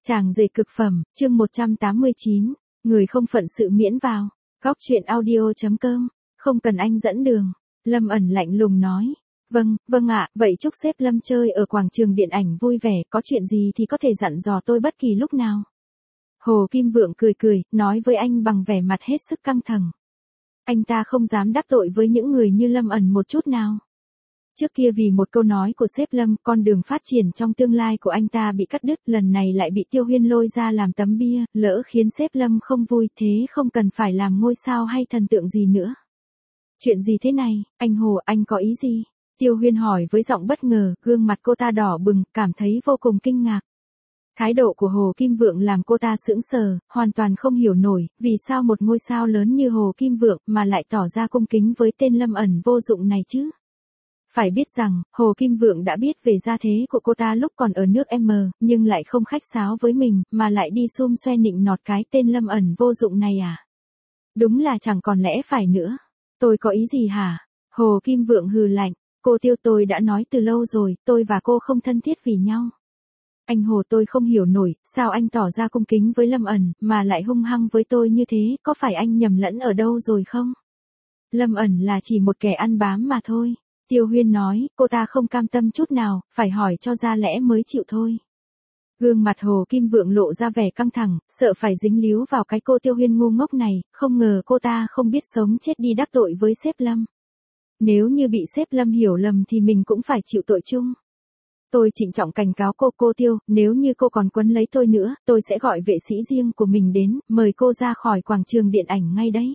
Chàng rể cực phẩm, chương 189, người không phận sự miễn vào. Góc truyện audio.com, không cần anh dẫn đường. Lâm ẩn lạnh lùng nói. Vâng ạ, vậy chúc sếp Lâm chơi ở quảng trường điện ảnh vui vẻ, có chuyện gì thì có thể dặn dò tôi bất kỳ lúc nào. Hồ Kim Vượng cười, nói với anh bằng vẻ mặt hết sức căng thẳng. Anh ta không dám đắc tội với những người như Lâm ẩn một chút nào. Trước kia vì một câu nói của sếp Lâm, con đường phát triển trong tương lai của anh ta bị cắt đứt, lần này lại bị Tiêu Huyên lôi ra làm tấm bia, lỡ khiến sếp Lâm không vui, thế không cần phải làm ngôi sao hay thần tượng gì nữa. Chuyện gì thế này, anh Hồ, anh có ý gì? Tiêu Huyên hỏi với giọng bất ngờ, gương mặt cô ta đỏ bừng, cảm thấy vô cùng kinh ngạc. Thái độ của Hồ Kim Vượng làm cô ta sững sờ, hoàn toàn không hiểu nổi, vì sao một ngôi sao lớn như Hồ Kim Vượng mà lại tỏ ra cung kính với tên Lâm ẩn vô dụng này chứ? Phải biết rằng, Hồ Kim Vượng đã biết về gia thế của cô ta lúc còn ở nước M, nhưng lại không khách sáo với mình, mà lại đi xum xoe nịnh nọt cái tên Lâm ẩn vô dụng này à? Đúng là chẳng còn lẽ phải nữa. Tôi có ý gì hả? Hồ Kim Vượng hừ lạnh, cô Tiêu, tôi đã nói từ lâu rồi, tôi và cô không thân thiết vì nhau. Anh Hồ, tôi không hiểu nổi, sao anh tỏ ra cung kính với Lâm ẩn, mà lại hung hăng với tôi như thế, có phải anh nhầm lẫn ở đâu rồi không? Lâm ẩn là chỉ một kẻ ăn bám mà thôi. Tiêu Huyên nói, cô ta không cam tâm chút nào, phải hỏi cho ra lẽ mới chịu thôi. Gương mặt Hồ Kim Vượng lộ ra vẻ căng thẳng, sợ phải dính líu vào cái cô Tiêu Huyên ngu ngốc này, không ngờ cô ta không biết sống chết đi đắc tội với sếp Lâm. Nếu như bị sếp Lâm hiểu lầm thì mình cũng phải chịu tội chung. Tôi trịnh trọng cảnh cáo cô Tiêu, nếu như cô còn quấn lấy tôi nữa, tôi sẽ gọi vệ sĩ riêng của mình đến, mời cô ra khỏi quảng trường điện ảnh ngay đấy.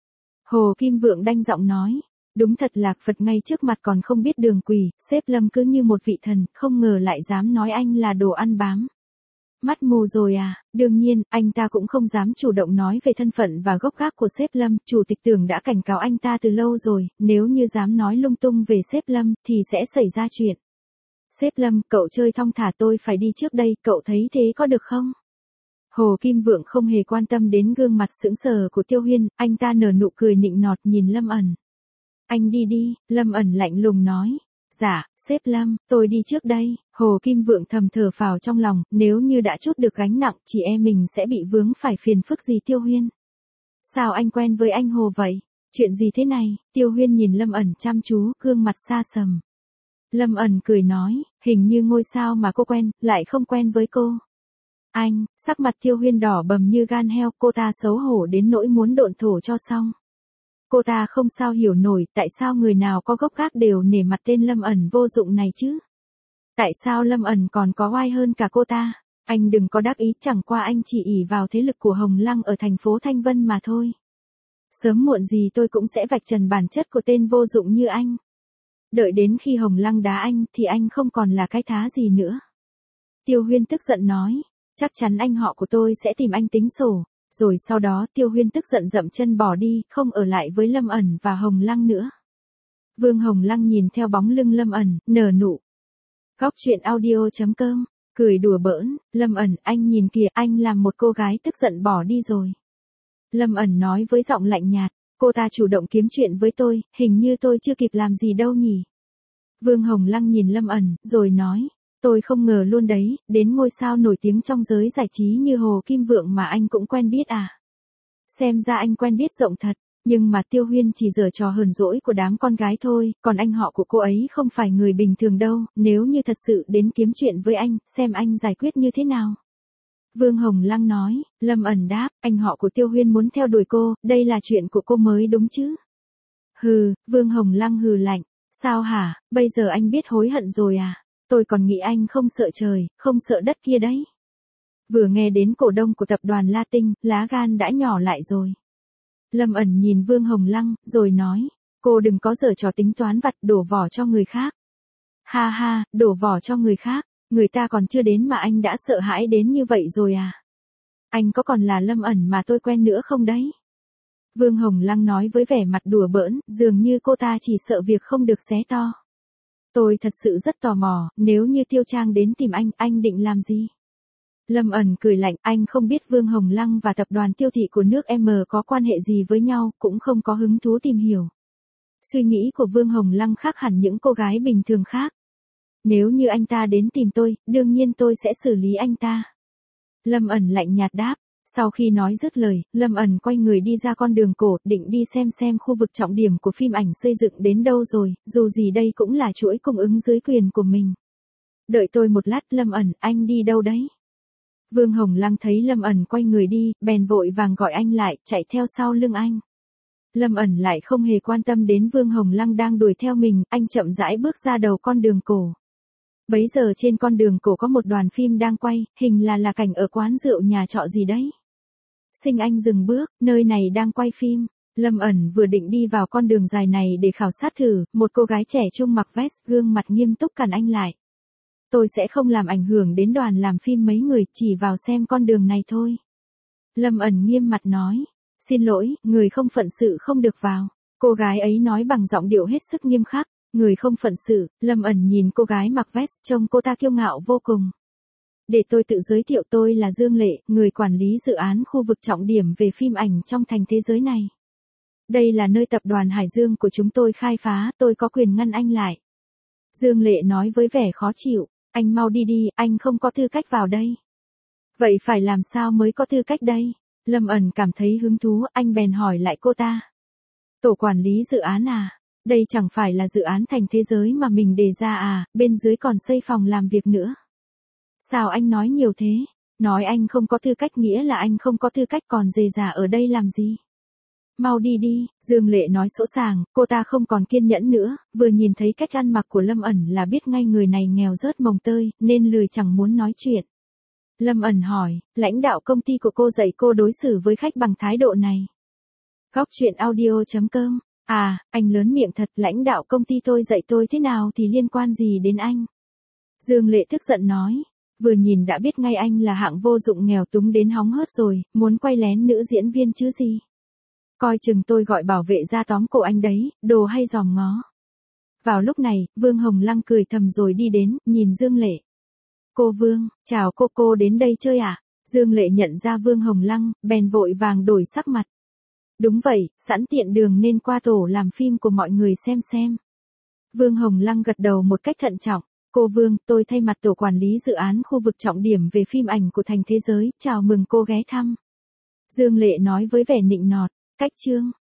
Hồ Kim Vượng đanh giọng nói. Đúng thật là Phật ngay trước mặt còn không biết đường quỳ, sếp Lâm cứ như một vị thần, không ngờ lại dám nói anh là đồ ăn bám. Mắt mù rồi à? Đương nhiên, anh ta cũng không dám chủ động nói về thân phận và gốc gác của sếp Lâm, chủ tịch Tưởng đã cảnh cáo anh ta từ lâu rồi, nếu như dám nói lung tung về sếp Lâm thì sẽ xảy ra chuyện. Sếp Lâm, cậu chơi thong thả, tôi phải đi trước đây, cậu thấy thế có được không? Hồ Kim Vượng không hề quan tâm đến gương mặt sững sờ của Tiêu Huyên, anh ta nở nụ cười nịnh nọt nhìn Lâm ẩn. Anh đi, Lâm ẩn lạnh lùng nói. Dạ, sếp Lâm, tôi đi trước đây. Hồ Kim Vượng thầm thở phào trong lòng, nếu như đã trút được gánh nặng, chị em mình sẽ bị vướng phải phiền phức gì Tiêu Huyên? Sao anh quen với anh Hồ vậy? Chuyện gì thế này? Tiêu Huyên nhìn Lâm ẩn chăm chú, gương mặt xa sầm. Lâm ẩn cười nói, hình như ngôi sao mà cô quen, lại không quen với cô. Anh, sắc mặt Tiêu Huyên đỏ bầm như gan heo, cô ta xấu hổ đến nỗi muốn độn thổ cho xong. Cô ta không sao hiểu nổi tại sao người nào có gốc gác đều nể mặt tên Lâm ẩn vô dụng này chứ. Tại sao Lâm ẩn còn có oai hơn cả cô ta? Anh đừng có đắc ý, chẳng qua anh chỉ ỷ vào thế lực của Hồng Lăng ở thành phố Thanh Vân mà thôi. Sớm muộn gì tôi cũng sẽ vạch trần bản chất của tên vô dụng như anh. Đợi đến khi Hồng Lăng đá anh thì anh không còn là cái thá gì nữa. Tiêu Huyên tức giận nói, chắc chắn anh họ của tôi sẽ tìm anh tính sổ. Rồi sau đó Tiêu Huyên tức giận dậm chân bỏ đi, không ở lại với Lâm ẩn và Hồng Lăng nữa. Vương Hồng Lăng nhìn theo bóng lưng Lâm ẩn, nở nụ. Góc truyện audio.com, cười đùa bỡn, Lâm ẩn, anh nhìn kìa, anh làm một cô gái tức giận bỏ đi rồi. Lâm ẩn nói với giọng lạnh nhạt, cô ta chủ động kiếm chuyện với tôi, hình như tôi chưa kịp làm gì đâu nhỉ. Vương Hồng Lăng nhìn Lâm ẩn, rồi nói. Tôi không ngờ luôn đấy, đến ngôi sao nổi tiếng trong giới giải trí như Hồ Kim Vượng mà anh cũng quen biết à. Xem ra anh quen biết rộng thật, nhưng mà Tiêu Huyên chỉ giở trò hờn dỗi của đám con gái thôi, còn anh họ của cô ấy không phải người bình thường đâu, nếu như thật sự đến kiếm chuyện với anh, xem anh giải quyết như thế nào. Vương Hồng Lăng nói, Lâm ẩn đáp, anh họ của Tiêu Huyên muốn theo đuổi cô, đây là chuyện của cô mới đúng chứ. Hừ, Vương Hồng Lăng hừ lạnh, sao hả, bây giờ anh biết hối hận rồi à? Tôi còn nghĩ anh không sợ trời, không sợ đất kia đấy. Vừa nghe đến cổ đông của tập đoàn La Tinh, lá gan đã nhỏ lại rồi. Lâm ẩn nhìn Vương Hồng Lăng, rồi nói, cô đừng có giở trò tính toán vặt đổ vỏ cho người khác. Ha ha, đổ vỏ cho người khác, người ta còn chưa đến mà anh đã sợ hãi đến như vậy rồi à? Anh có còn là Lâm ẩn mà tôi quen nữa không đấy? Vương Hồng Lăng nói với vẻ mặt đùa bỡn, dường như cô ta chỉ sợ việc không được xé to. Tôi thật sự rất tò mò, nếu như Tiêu Trang đến tìm anh định làm gì? Lâm ẩn cười lạnh, anh không biết Vương Hồng Lăng và tập đoàn Tiêu Thị của nước M có quan hệ gì với nhau, cũng không có hứng thú tìm hiểu. Suy nghĩ của Vương Hồng Lăng khác hẳn những cô gái bình thường khác. Nếu như anh ta đến tìm tôi, đương nhiên tôi sẽ xử lý anh ta. Lâm ẩn lạnh nhạt đáp. Sau khi nói dứt lời, Lâm ẩn quay người đi ra con đường cổ, định đi xem khu vực trọng điểm của phim ảnh xây dựng đến đâu rồi, dù gì đây cũng là chuỗi cung ứng dưới quyền của mình. Đợi tôi một lát, Lâm ẩn, anh đi đâu đấy? Vương Hồng Lăng thấy Lâm ẩn quay người đi, bèn vội vàng gọi anh lại, chạy theo sau lưng anh. Lâm ẩn lại không hề quan tâm đến Vương Hồng Lăng đang đuổi theo mình, anh chậm rãi bước ra đầu con đường cổ. Bấy giờ trên con đường cổ có một đoàn phim đang quay, hình là cảnh ở quán rượu nhà trọ gì đấy. Sinh Anh dừng bước, nơi này đang quay phim. Lâm ẩn vừa định đi vào con đường dài này để khảo sát thử, một cô gái trẻ trung mặc vest, gương mặt nghiêm túc cản anh lại. Tôi sẽ không làm ảnh hưởng đến đoàn làm phim mấy người, chỉ vào xem con đường này thôi. Lâm ẩn nghiêm mặt nói. Xin lỗi, người không phận sự không được vào. Cô gái ấy nói bằng giọng điệu hết sức nghiêm khắc. Người không phận sự. Lâm ẩn nhìn cô gái mặc vest, trông cô ta kiêu ngạo vô cùng. Để tôi tự giới thiệu, tôi là Dương Lệ, người quản lý dự án khu vực trọng điểm về phim ảnh trong thành thế giới này. Đây là nơi tập đoàn Hải Dương của chúng tôi khai phá, tôi có quyền ngăn anh lại. Dương Lệ nói với vẻ khó chịu. Anh mau đi đi, anh không có tư cách vào đây. Vậy phải làm sao mới có tư cách đây? Lâm ẩn cảm thấy hứng thú, anh bèn hỏi lại cô ta. Tổ quản lý dự án à? Đây chẳng phải là dự án thành thế giới mà mình đề ra à, bên dưới còn xây phòng làm việc nữa. Sao anh nói nhiều thế? Nói anh không có tư cách nghĩa là anh không có tư cách, còn dề dà ở đây làm gì? Mau đi đi, Dương Lệ nói sỗ sàng, cô ta không còn kiên nhẫn nữa, vừa nhìn thấy cách ăn mặc của Lâm ẩn là biết ngay người này nghèo rớt mồng tơi, nên lười chẳng muốn nói chuyện. Lâm ẩn hỏi, lãnh đạo công ty của cô dạy cô đối xử với khách bằng thái độ này. Góc truyện audio.com. À, anh lớn miệng thật, lãnh đạo công ty tôi dạy tôi thế nào thì liên quan gì đến anh? Dương Lệ tức giận nói, vừa nhìn đã biết ngay anh là hạng vô dụng nghèo túng đến hóng hớt rồi, muốn quay lén nữ diễn viên chứ gì. Coi chừng tôi gọi bảo vệ ra tóm cổ anh đấy, đồ hay dòm ngó. Vào lúc này, Vương Hồng Lăng cười thầm rồi đi đến, nhìn Dương Lệ. Cô Vương, chào cô đến đây chơi à? Dương Lệ nhận ra Vương Hồng Lăng, bèn vội vàng đổi sắc mặt. Đúng vậy, sẵn tiện đường nên qua tổ làm phim của mọi người xem. Vương Hồng Lăng gật đầu một cách thận trọng. Cô Vương, tôi thay mặt tổ quản lý dự án khu vực trọng điểm về phim ảnh của thành thế giới, chào mừng cô ghé thăm. Dương Lệ nói với vẻ nịnh nọt. Cách chương